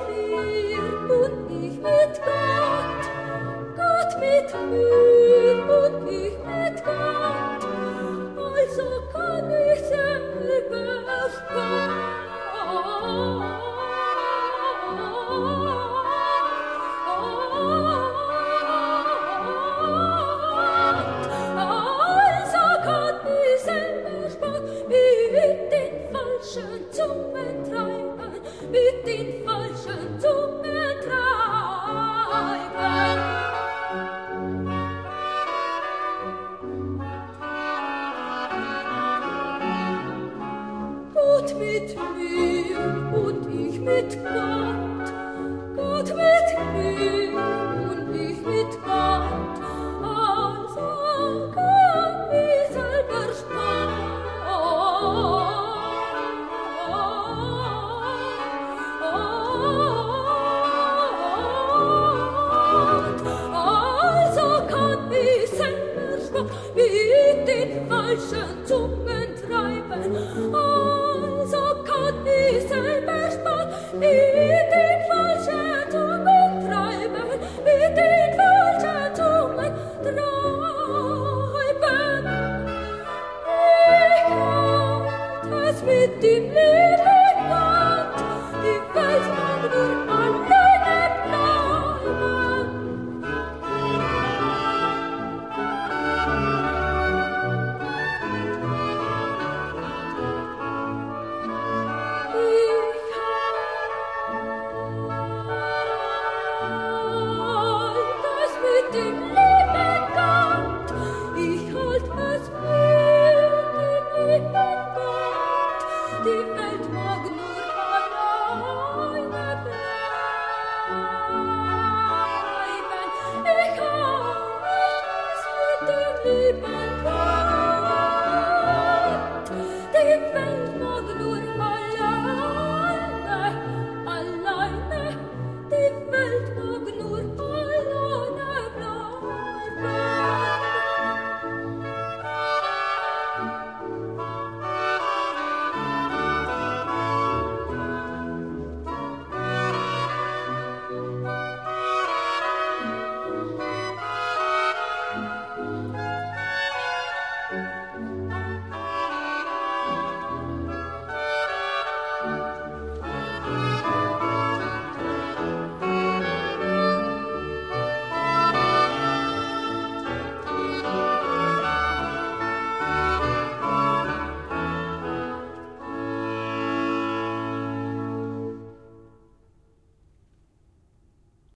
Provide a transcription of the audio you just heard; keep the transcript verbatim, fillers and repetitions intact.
mir und ich mit Gott, Gott mit mir und ich mit Gott, also kann ich selber Gott. Also kann ich selber Spott mit den falschen Zungen treiben, mit den falschen Zungen treiben. Gott mit mir und ich mit Gott, Gott mit mir und ich mit Gott, also kann ich selber Also kann ich selber Spott mit den falschen Zungen treiben.